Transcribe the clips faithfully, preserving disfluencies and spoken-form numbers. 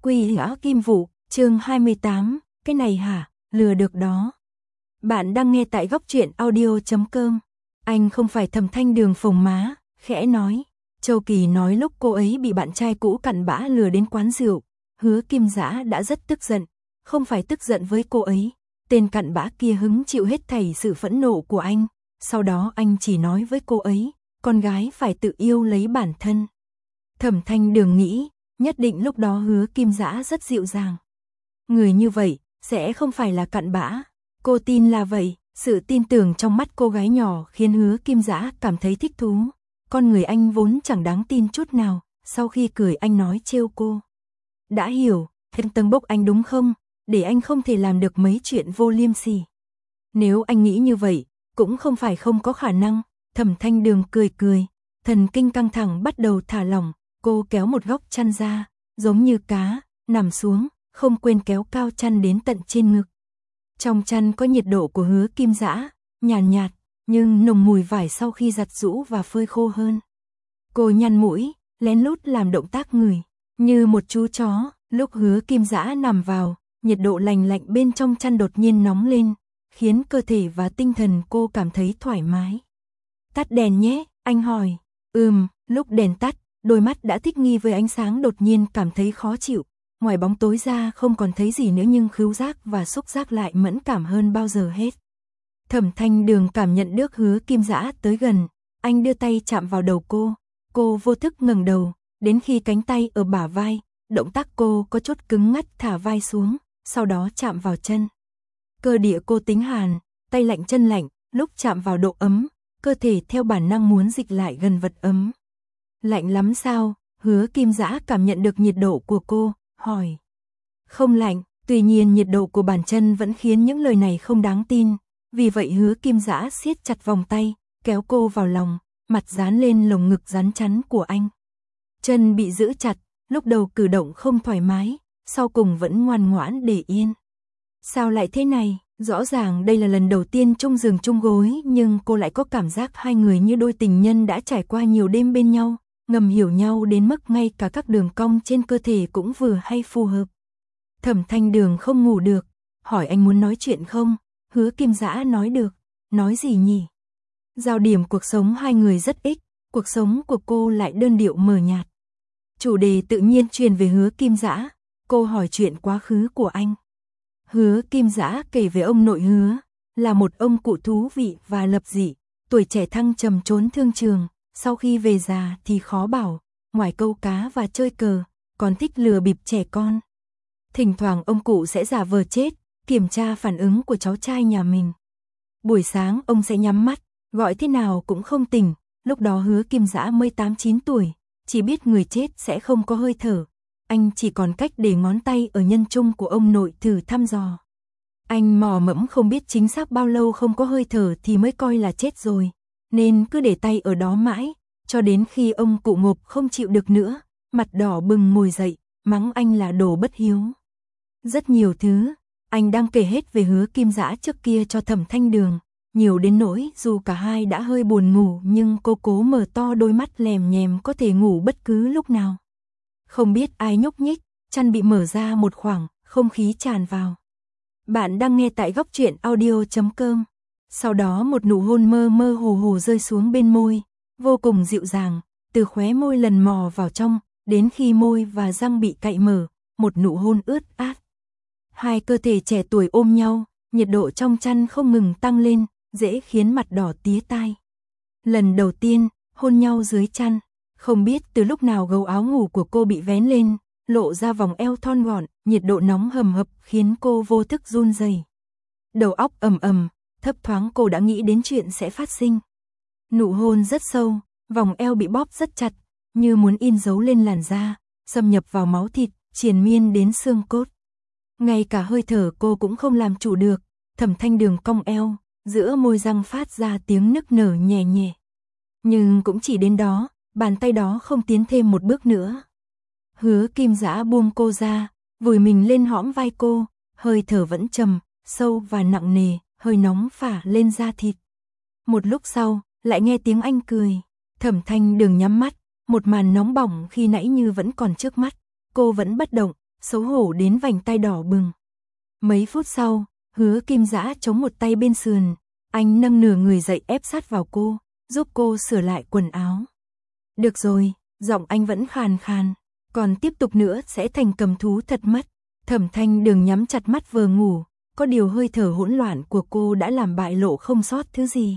Quỷ Gã Kim Vụ, chương hai mươi tám, cái này hả, lừa được đó. Bạn đang nghe tại góc truyện audio chấm com. Anh không phải Thẩm Thanh Đường phồng má, khẽ nói. Châu Kỳ nói lúc cô ấy bị bạn trai cũ cặn bã lừa đến quán rượu, Hứa Kim Dã đã rất tức giận, không phải tức giận với cô ấy, tên cặn bã kia hứng chịu hết thảy sự phẫn nộ của anh, sau đó anh chỉ nói với cô ấy, con gái phải tự yêu lấy bản thân. Thẩm Thanh Đường nghĩ, nhất định lúc đó Hứa Kim Dã rất dịu dàng. Người như vậy, sẽ không phải là cặn bã. Cô tin là vậy, sự tin tưởng trong mắt cô gái nhỏ khiến Hứa Kim Dã cảm thấy thích thú. Con người anh vốn chẳng đáng tin chút nào, sau khi cười anh nói trêu cô. Đã hiểu, thêm tầng bốc anh đúng không, để anh không thể làm được mấy chuyện vô liêm sỉ. Nếu anh nghĩ như vậy, cũng không phải không có khả năng. Thẩm Thanh Đường cười cười, thần kinh căng thẳng bắt đầu thả lỏng, cô kéo một góc chăn ra, giống như cá, nằm xuống, không quên kéo cao chăn đến tận trên ngực. Trong chăn có nhiệt độ của Hứa Kim Dã, nhàn nhạt, nhạt, nhưng nồng mùi vải sau khi giặt giũ và phơi khô hơn. Cô nhăn mũi, lén lút làm động tác ngửi, như một chú chó. Lúc Hứa Kim Dã nằm vào, nhiệt độ lành lạnh bên trong chăn đột nhiên nóng lên, khiến cơ thể và tinh thần cô cảm thấy thoải mái. Tắt đèn nhé, anh hỏi. Ừm, lúc đèn tắt, đôi mắt đã thích nghi với ánh sáng đột nhiên cảm thấy khó chịu. Ngoài bóng tối ra không còn thấy gì nữa nhưng khứu giác và xúc giác lại mẫn cảm hơn bao giờ hết. Thẩm Thanh Đường cảm nhận được Hứa Kim Dã tới gần, anh đưa tay chạm vào đầu cô, cô vô thức ngẩng đầu, đến khi cánh tay ở bả vai, động tác cô có chút cứng ngắt thả vai xuống, sau đó chạm vào chân. Cơ địa cô tính hàn, tay lạnh chân lạnh, lúc chạm vào độ ấm, cơ thể theo bản năng muốn dịch lại gần vật ấm. Lạnh lắm sao? Hứa Kim Dã cảm nhận được nhiệt độ của cô, hỏi. Không lạnh, tuy nhiên nhiệt độ của bàn chân vẫn khiến những lời này không đáng tin. Vì vậy Hứa Kim Dã siết chặt vòng tay, kéo cô vào lòng, mặt dán lên lồng ngực rắn chắn của anh. Chân bị giữ chặt, lúc đầu cử động không thoải mái, sau cùng vẫn ngoan ngoãn để yên. Sao lại thế này? Rõ ràng đây là lần đầu tiên chung giường chung gối, nhưng cô lại có cảm giác hai người như đôi tình nhân đã trải qua nhiều đêm bên nhau, ngầm hiểu nhau đến mức ngay cả các đường cong trên cơ thể cũng vừa hay phù hợp. Thẩm Thanh Đường không ngủ được, hỏi anh muốn nói chuyện không? Hứa Kim Dã nói được. Nói gì nhỉ? Giao điểm cuộc sống hai người rất ít, cuộc sống của cô lại đơn điệu mờ nhạt. Chủ đề tự nhiên truyền về Hứa Kim Dã, cô hỏi chuyện quá khứ của anh. Hứa Kim Dã kể về ông nội Hứa, là một ông cụ thú vị và lập dị, tuổi trẻ thăng trầm trốn thương trường, sau khi về già thì khó bảo, ngoài câu cá và chơi cờ, còn thích lừa bịp trẻ con. Thỉnh thoảng ông cụ sẽ giả vờ chết, kiểm tra phản ứng của cháu trai nhà mình. Buổi sáng ông sẽ nhắm mắt, gọi thế nào cũng không tỉnh, lúc đó Hứa Kim Dã mới tám chín tuổi, chỉ biết người chết sẽ không có hơi thở. Anh chỉ còn cách để ngón tay ở nhân trung của ông nội thử thăm dò. Anh mò mẫm không biết chính xác bao lâu không có hơi thở thì mới coi là chết rồi, nên cứ để tay ở đó mãi, cho đến khi ông cụ ngộp không chịu được nữa, mặt đỏ bừng ngồi dậy, mắng anh là đồ bất hiếu. Rất nhiều thứ, anh đang kể hết về Hứa Kim Dã trước kia cho Thẩm Thanh Đường, nhiều đến nỗi dù cả hai đã hơi buồn ngủ nhưng cô cố mở to đôi mắt lèm nhèm có thể ngủ bất cứ lúc nào. Không biết ai nhúc nhích, chăn bị mở ra một khoảng, không khí tràn vào. Bạn đang nghe tại góc truyện audio chấm com. Sau đó một nụ hôn mơ mơ hồ hồ rơi xuống bên môi, vô cùng dịu dàng, từ khóe môi lần mò vào trong, đến khi môi và răng bị cạy mở, một nụ hôn ướt át. Hai cơ thể trẻ tuổi ôm nhau, nhiệt độ trong chăn không ngừng tăng lên, dễ khiến mặt đỏ tía tai. Lần đầu tiên, hôn nhau dưới chăn, không biết từ lúc nào gấu áo ngủ của cô bị vén lên, lộ ra vòng eo thon gọn, nhiệt độ nóng hầm hập khiến cô vô thức run rẩy. Đầu óc ầm ầm, thấp thoáng cô đã nghĩ đến chuyện sẽ phát sinh. Nụ hôn rất sâu, vòng eo bị bóp rất chặt, như muốn in dấu lên làn da, xâm nhập vào máu thịt, triền miên đến xương cốt. Ngay cả hơi thở cô cũng không làm chủ được, Thẩm Thanh Đường cong eo, giữa môi răng phát ra tiếng nức nở nhẹ nhẹ. Nhưng cũng chỉ đến đó, bàn tay đó không tiến thêm một bước nữa. Hứa Kim Dã buông cô ra, vùi mình lên hõm vai cô, hơi thở vẫn trầm, sâu và nặng nề, hơi nóng phả lên da thịt. Một lúc sau, lại nghe tiếng anh cười. Thẩm Thanh Đường nhắm mắt, một màn nóng bỏng khi nãy như vẫn còn trước mắt. Cô vẫn bất động, xấu hổ đến vành tai đỏ bừng. Mấy phút sau, Hứa Kim Dã chống một tay bên sườn, anh nâng nửa người dậy ép sát vào cô, giúp cô sửa lại quần áo. Được rồi, giọng anh vẫn khàn khàn, còn tiếp tục nữa sẽ thành cầm thú thật mất. Thẩm Thanh Đường nhắm chặt mắt vừa ngủ, có điều hơi thở hỗn loạn của cô đã làm bại lộ không sót thứ gì.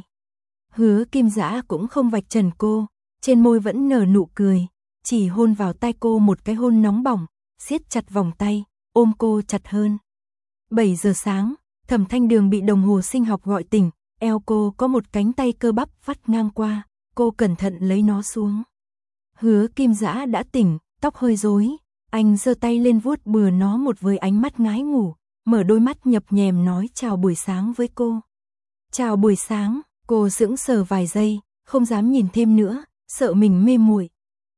Hứa Kim Dã cũng không vạch trần cô, trên môi vẫn nở nụ cười, chỉ hôn vào tai cô một cái hôn nóng bỏng, siết chặt vòng tay, ôm cô chặt hơn. bảy giờ sáng, Thẩm Thanh Đường bị đồng hồ sinh học gọi tỉnh, eo cô có một cánh tay cơ bắp vắt ngang qua, cô cẩn thận lấy nó xuống. Hứa Kim Dã đã tỉnh, tóc hơi rối, anh giơ tay lên vuốt bừa nó một với ánh mắt ngái ngủ, mở đôi mắt nhập nhèm nói chào buổi sáng với cô. Chào buổi sáng, cô sững sờ vài giây, không dám nhìn thêm nữa, sợ mình mê muội.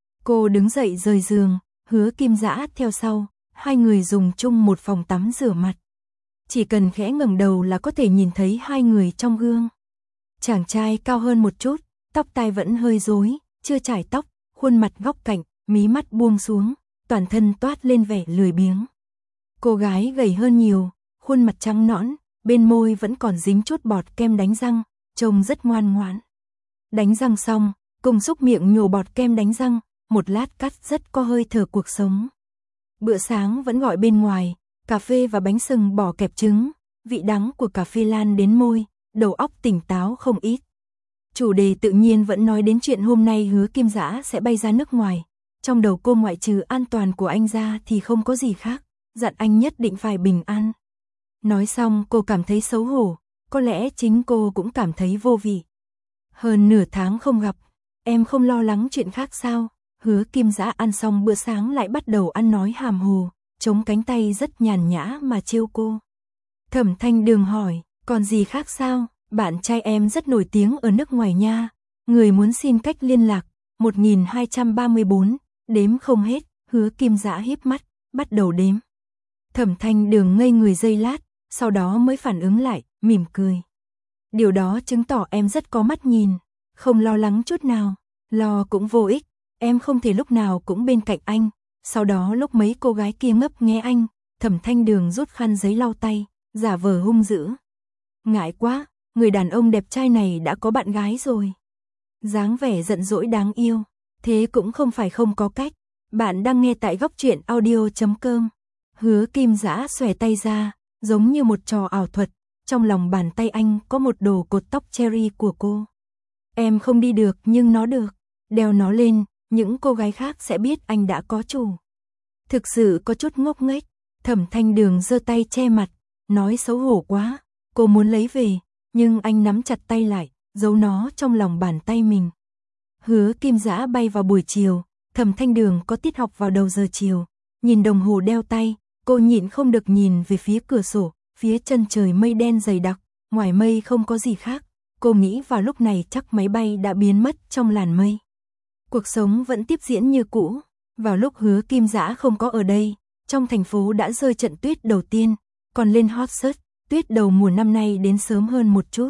Cô đứng dậy rời giường, Hứa Kim Dã theo sau, hai người dùng chung một phòng tắm rửa mặt. Chỉ cần khẽ ngẩng đầu là có thể nhìn thấy hai người trong gương. Chàng trai cao hơn một chút, tóc tai vẫn hơi rối, chưa chải tóc, khuôn mặt góc cạnh, mí mắt buông xuống, toàn thân toát lên vẻ lười biếng. Cô gái gầy hơn nhiều, khuôn mặt trắng nõn, bên môi vẫn còn dính chút bọt kem đánh răng, trông rất ngoan ngoãn. Đánh răng xong, cùng xúc miệng nhổ bọt kem đánh răng, một lát cắt rất có hơi thở cuộc sống. Bữa sáng vẫn gọi bên ngoài, cà phê và bánh sừng bò kẹp trứng, vị đắng của cà phê lan đến môi, đầu óc tỉnh táo không ít. Chủ đề tự nhiên vẫn nói đến chuyện hôm nay Hứa Kim Dã sẽ bay ra nước ngoài. Trong đầu cô ngoại trừ an toàn của anh ra thì không có gì khác, dặn anh nhất định phải bình an. Nói xong cô cảm thấy xấu hổ, có lẽ chính cô cũng cảm thấy vô vị. Hơn nửa tháng không gặp, em không lo lắng chuyện khác sao? Hứa Kim Dã ăn xong bữa sáng lại bắt đầu ăn nói hàm hồ, chống cánh tay rất nhàn nhã mà trêu cô. Thẩm Thanh Đường hỏi, còn gì khác sao? Bạn trai em rất nổi tiếng ở nước ngoài nha, người muốn xin cách liên lạc, một nghìn hai trăm ba mươi bốn, đếm không hết. Hứa Kim Dã híp mắt, bắt đầu đếm. Thẩm Thanh Đường ngây người giây lát, sau đó mới phản ứng lại, mỉm cười. Điều đó chứng tỏ em rất có mắt nhìn, không lo lắng chút nào, lo cũng vô ích, em không thể lúc nào cũng bên cạnh anh. Sau đó lúc mấy cô gái kia ngấp nghé anh, Thẩm Thanh Đường rút khăn giấy lau tay, giả vờ hung dữ. Ngại quá, người đàn ông đẹp trai này đã có bạn gái rồi. Dáng vẻ giận dỗi đáng yêu, thế cũng không phải không có cách. Bạn đang nghe tại góc truyện audio chấm com. Hứa Kim Dã xòe tay ra, giống như một trò ảo thuật, trong lòng bàn tay anh có một đồ cột tóc cherry của cô. Em không đi được nhưng nó được, đeo nó lên, những cô gái khác sẽ biết anh đã có chủ. Thực sự có chút ngốc nghếch, Thẩm Thanh Đường giơ tay che mặt, nói xấu hổ quá, cô muốn lấy về, nhưng anh nắm chặt tay lại, giấu nó trong lòng bàn tay mình. Hứa Kim Dã bay vào buổi chiều, Thẩm Thanh Đường có tiết học vào đầu giờ chiều, nhìn đồng hồ đeo tay, cô nhịn không được nhìn về phía cửa sổ, phía chân trời mây đen dày đặc, ngoài mây không có gì khác, cô nghĩ vào lúc này chắc máy bay đã biến mất trong làn mây. Cuộc sống vẫn tiếp diễn như cũ, vào lúc Hứa Kim Dã không có ở đây, trong thành phố đã rơi trận tuyết đầu tiên, còn lên hot search, tuyết đầu mùa năm nay đến sớm hơn một chút.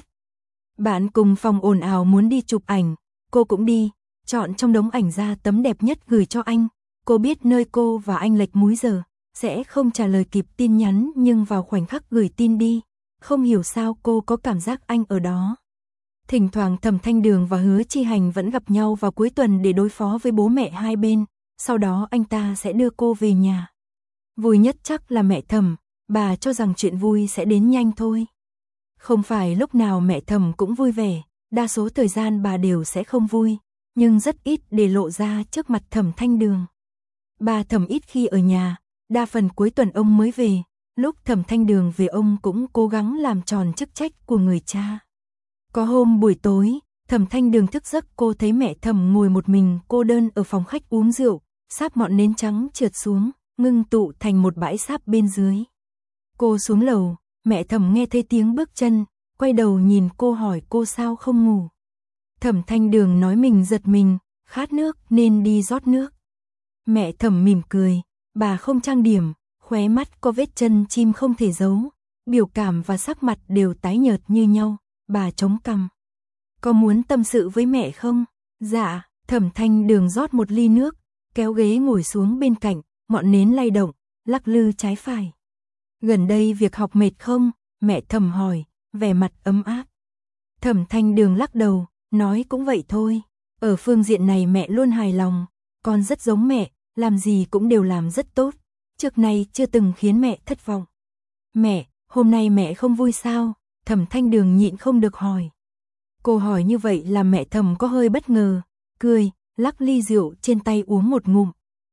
Bạn cùng phòng ồn ào muốn đi chụp ảnh, cô cũng đi, chọn trong đống ảnh ra tấm đẹp nhất gửi cho anh. Cô biết nơi cô và anh lệch múi giờ, sẽ không trả lời kịp tin nhắn nhưng vào khoảnh khắc gửi tin đi, không hiểu sao cô có cảm giác anh ở đó. Thỉnh thoảng Thẩm Thanh Đường và Hứa Chi Hành vẫn gặp nhau vào cuối tuần để đối phó với bố mẹ hai bên, sau đó anh ta sẽ đưa cô về nhà. Vui nhất chắc là mẹ Thẩm, bà cho rằng chuyện vui sẽ đến nhanh thôi. Không phải lúc nào mẹ Thẩm cũng vui vẻ, đa số thời gian bà đều sẽ không vui, nhưng rất ít để lộ ra trước mặt Thẩm Thanh Đường. Bà Thẩm ít khi ở nhà, đa phần cuối tuần ông mới về, lúc Thẩm Thanh Đường về ông cũng cố gắng làm tròn chức trách của người cha. Có hôm buổi tối, Thẩm Thanh Đường thức giấc cô thấy mẹ Thẩm ngồi một mình cô đơn ở phòng khách uống rượu, sáp ngọn nến trắng trượt xuống, ngưng tụ thành một bãi sáp bên dưới. Cô xuống lầu, mẹ Thẩm nghe thấy tiếng bước chân, quay đầu nhìn cô hỏi cô sao không ngủ. Thẩm Thanh Đường nói mình giật mình, khát nước nên đi rót nước. Mẹ Thẩm mỉm cười, bà không trang điểm, khóe mắt có vết chân chim không thể giấu, biểu cảm và sắc mặt đều tái nhợt như nhau, bà chống cằm. Có muốn tâm sự với mẹ không? Dạ, Thẩm Thanh Đường rót một ly nước, kéo ghế ngồi xuống bên cạnh, ngọn nến lay động, lắc lư trái phải. Gần đây việc học mệt không? Mẹ Thẩm hỏi, vẻ mặt ấm áp. Thẩm Thanh Đường lắc đầu, nói cũng vậy thôi. Ở phương diện này mẹ luôn hài lòng, con rất giống mẹ, làm gì cũng đều làm rất tốt. Trước nay chưa từng khiến mẹ thất vọng. Mẹ, hôm nay mẹ không vui sao? Thẩm Thanh Đường nhịn không được hỏi. Cô hỏi như vậy làm mẹ Thẩm có hơi bất ngờ, cười, lắc ly rượu trên tay uống một ngụm.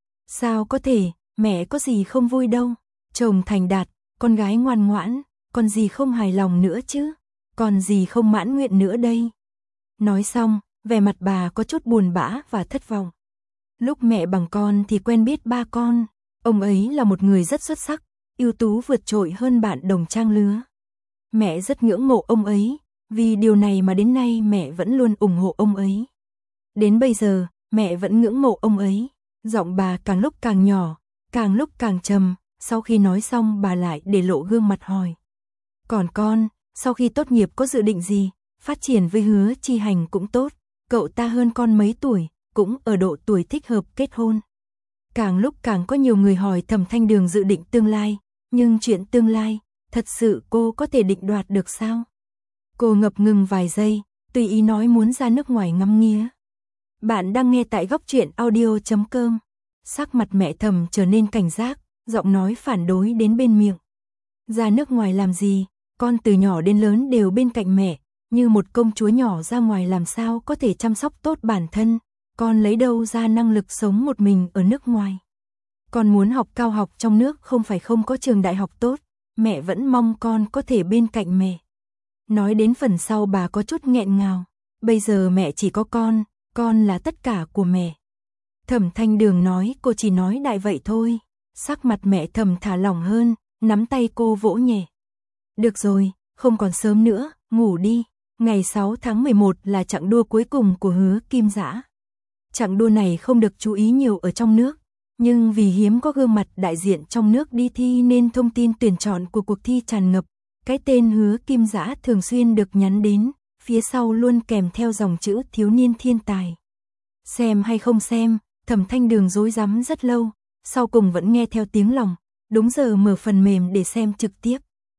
Sao có thể, mẹ có gì không vui đâu. Chồng thành đạt, con gái ngoan ngoãn, còn gì không hài lòng nữa chứ? Còn gì không mãn nguyện nữa đây? Nói xong, vẻ mặt bà có chút buồn bã và thất vọng. Lúc mẹ bằng con thì quen biết ba con, ông ấy là một người rất xuất sắc, ưu tú vượt trội hơn bạn đồng trang lứa. Mẹ rất ngưỡng mộ ông ấy, vì điều này mà đến nay mẹ vẫn luôn ủng hộ ông ấy. Đến bây giờ, mẹ vẫn ngưỡng mộ ông ấy. Giọng bà càng lúc càng nhỏ, càng lúc càng trầm, sau khi nói xong bà lại để lộ gương mặt hỏi. Còn con, sau khi tốt nghiệp có dự định gì? Phát triển với Hứa Chi Hành cũng tốt, cậu ta hơn con mấy tuổi, cũng ở độ tuổi thích hợp kết hôn. Càng lúc càng có nhiều người hỏi Thẩm Thanh Đường dự định tương lai, nhưng chuyện tương lai, thật sự cô có thể định đoạt được sao? Cô ngập ngừng vài giây, tùy ý nói muốn ra nước ngoài ngắm nghía. Bạn đang nghe tại góc truyện audio chấm com. Sắc mặt mẹ Thẩm trở nên cảnh giác, giọng nói phản đối đến bên miệng. Ra nước ngoài làm gì? Con từ nhỏ đến lớn đều bên cạnh mẹ, như một công chúa nhỏ ra ngoài làm sao có thể chăm sóc tốt bản thân, con lấy đâu ra năng lực sống một mình ở nước ngoài. Con muốn học cao học trong nước không phải không có trường đại học tốt, mẹ vẫn mong con có thể bên cạnh mẹ. Nói đến phần sau bà có chút nghẹn ngào, bây giờ mẹ chỉ có con, con là tất cả của mẹ. Thẩm Thanh Đường nói cô chỉ nói đại vậy thôi, sắc mặt mẹ Thẩm thả lỏng hơn, nắm tay cô vỗ nhẹ. Được rồi, không còn sớm nữa, ngủ đi. Ngày sáu tháng mười một là chặng đua cuối cùng của Hứa Kim Dã. Chặng đua này không được chú ý nhiều ở trong nước, nhưng vì hiếm có gương mặt đại diện trong nước đi thi nên thông tin tuyển chọn của cuộc thi tràn ngập. Cái tên Hứa Kim Dã thường xuyên được nhắn đến, phía sau luôn kèm theo dòng chữ thiếu niên thiên tài. Xem hay không xem, Thẩm Thanh Đường rối rắm rất lâu, sau cùng vẫn nghe theo tiếng lòng, đúng giờ mở phần mềm để xem trực tiếp.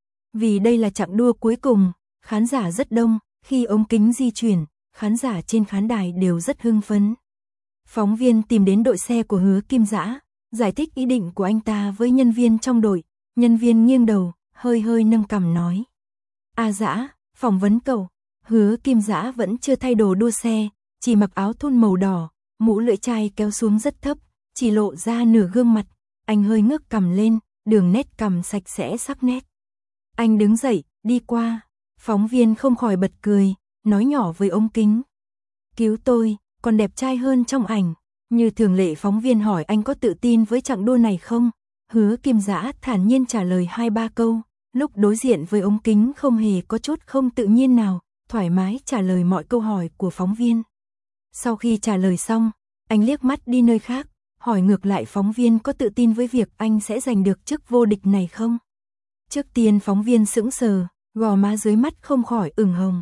Vì đây là chặng đua cuối cùng, khán giả rất đông, khi ống kính di chuyển, khán giả trên khán đài đều rất hưng phấn. Phóng viên tìm đến đội xe của Hứa Kim Dã, giải thích ý định của anh ta với nhân viên trong đội, nhân viên nghiêng đầu, hơi hơi nâng cằm nói. A Dã, phỏng vấn cậu. Hứa Kim Dã vẫn chưa thay đồ đua xe, chỉ mặc áo thun màu đỏ, mũ lưỡi chai kéo xuống rất thấp, chỉ lộ ra nửa gương mặt, anh hơi ngước cằm lên, đường nét cằm sạch sẽ sắc nét. Anh đứng dậy, đi qua, phóng viên không khỏi bật cười, nói nhỏ với ống kính. Cứu tôi, còn đẹp trai hơn trong ảnh. Như thường lệ phóng viên hỏi anh có tự tin với chặng đua này không? Hứa Kim Dã thản nhiên trả lời hai ba câu, lúc đối diện với ống kính không hề có chút không tự nhiên nào, thoải mái trả lời mọi câu hỏi của phóng viên. Sau khi trả lời xong, anh liếc mắt đi nơi khác, hỏi ngược lại phóng viên có tự tin với việc anh sẽ giành được chức vô địch này không? Trước tiên phóng viên sững sờ, gò má dưới mắt không khỏi ửng hồng.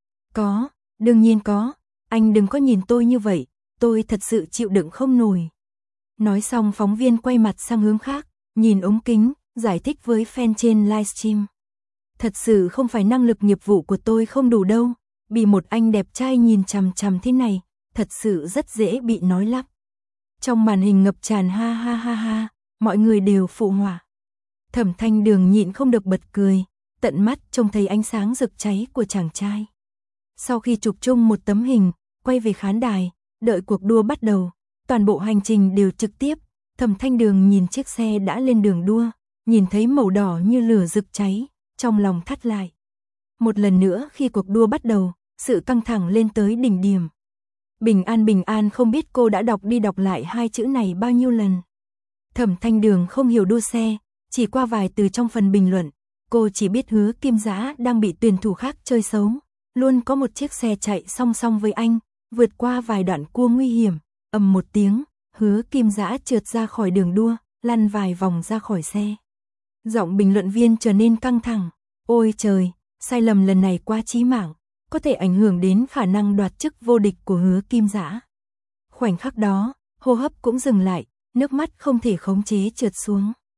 Có, đương nhiên có, anh đừng có nhìn tôi như vậy, tôi thật sự chịu đựng không nổi. Nói xong phóng viên quay mặt sang hướng khác, nhìn ống kính, giải thích với fan trên livestream. Thật sự không phải năng lực nghiệp vụ của tôi không đủ đâu, bị một anh đẹp trai nhìn chằm chằm thế này, thật sự rất dễ bị nói lắp. Trong màn hình ngập tràn ha ha ha ha, mọi người đều phụ họa. Thẩm Thanh Đường nhịn không được bật cười, tận mắt trông thấy ánh sáng rực cháy của chàng trai. Sau khi chụp chung một tấm hình, quay về khán đài, đợi cuộc đua bắt đầu, toàn bộ hành trình đều trực tiếp. Thẩm Thanh Đường nhìn chiếc xe đã lên đường đua, nhìn thấy màu đỏ như lửa rực cháy, trong lòng thắt lại. Một lần nữa khi cuộc đua bắt đầu, sự căng thẳng lên tới đỉnh điểm. Bình an bình an không biết cô đã đọc đi đọc lại hai chữ này bao nhiêu lần. Thẩm Thanh Đường không hiểu đua xe, chỉ qua vài từ trong phần bình luận, cô chỉ biết Hứa Kim Dã đang bị tuyển thủ khác chơi xấu, luôn có một chiếc xe chạy song song với anh, vượt qua vài đoạn cua nguy hiểm, ầm một tiếng, Hứa Kim Dã trượt ra khỏi đường đua, lăn vài vòng ra khỏi xe. Giọng bình luận viên trở nên căng thẳng, ôi trời, sai lầm lần này quá chí mạng, có thể ảnh hưởng đến khả năng đoạt chức vô địch của Hứa Kim Dã. Khoảnh khắc đó, hô hấp cũng dừng lại, nước mắt không thể khống chế trượt xuống.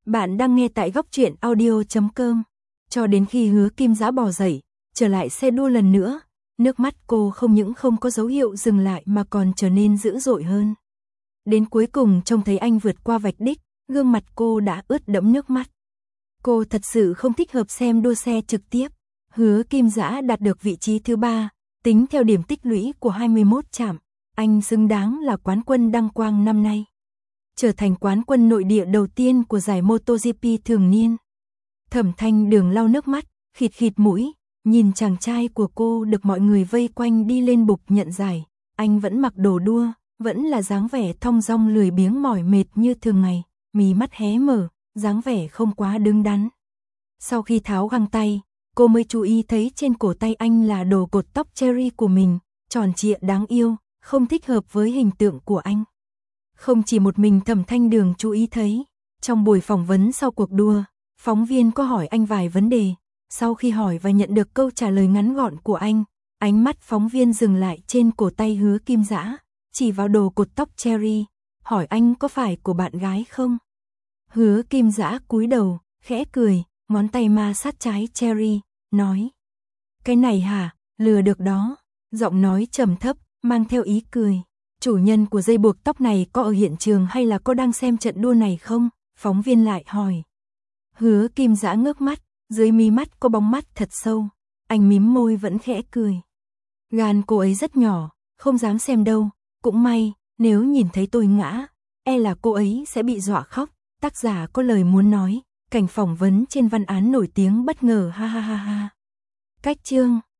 Bạn đang nghe tại góc truyện audio chấm com. Cho đến khi Hứa Kim Dã bò dậy, trở lại xe đua lần nữa, nước mắt cô không những không có dấu hiệu dừng lại mà còn trở nên dữ dội hơn. Đến cuối cùng trông thấy anh vượt qua vạch đích, gương mặt cô đã ướt đẫm nước mắt. Cô thật sự không thích hợp xem đua xe trực tiếp. Hứa Kim Dã đạt được vị trí thứ ba, tính theo điểm tích lũy của hai mươi mốt trạm, anh xứng đáng là quán quân đăng quang năm nay. Trở thành quán quân nội địa đầu tiên của giải MotoGP thường niên. Thẩm Thanh Đường lau nước mắt, khịt khịt mũi, nhìn chàng trai của cô được mọi người vây quanh đi lên bục nhận giải. Anh vẫn mặc đồ đua, vẫn là dáng vẻ thong dong lười biếng mỏi mệt như thường ngày, mí mắt hé mở, dáng vẻ không quá đứng đắn. Sau khi tháo găng tay, cô mới chú ý thấy trên cổ tay anh là đồ cột tóc cherry của mình, tròn trịa đáng yêu, không thích hợp với hình tượng của anh. Không chỉ một mình Thẩm Thanh Đường chú ý thấy, trong buổi phỏng vấn sau cuộc đua, phóng viên có hỏi anh vài vấn đề. Sau khi hỏi và nhận được câu trả lời ngắn gọn của anh, ánh mắt phóng viên dừng lại trên cổ tay Hứa Kim Dã, chỉ vào đồ cột tóc cherry, hỏi anh có phải của bạn gái không? Hứa Kim Dã cúi đầu, khẽ cười, ngón tay ma sát trái cherry, nói: "Cái này hả, lừa được đó." Giọng nói trầm thấp, mang theo ý cười. "Chủ nhân của dây buộc tóc này có ở hiện trường hay là có đang xem trận đua này không?" Phóng viên lại hỏi. Hứa Kim Dã ngước mắt, dưới mí mắt có bóng mắt thật sâu. Anh mím môi vẫn khẽ cười. "Gan cô ấy rất nhỏ, không dám xem đâu. Cũng may, nếu nhìn thấy tôi ngã, e là cô ấy sẽ bị dọa khóc." Tác giả có lời muốn nói, cảnh phỏng vấn trên văn án nổi tiếng bất ngờ ha ha ha ha. Cách chương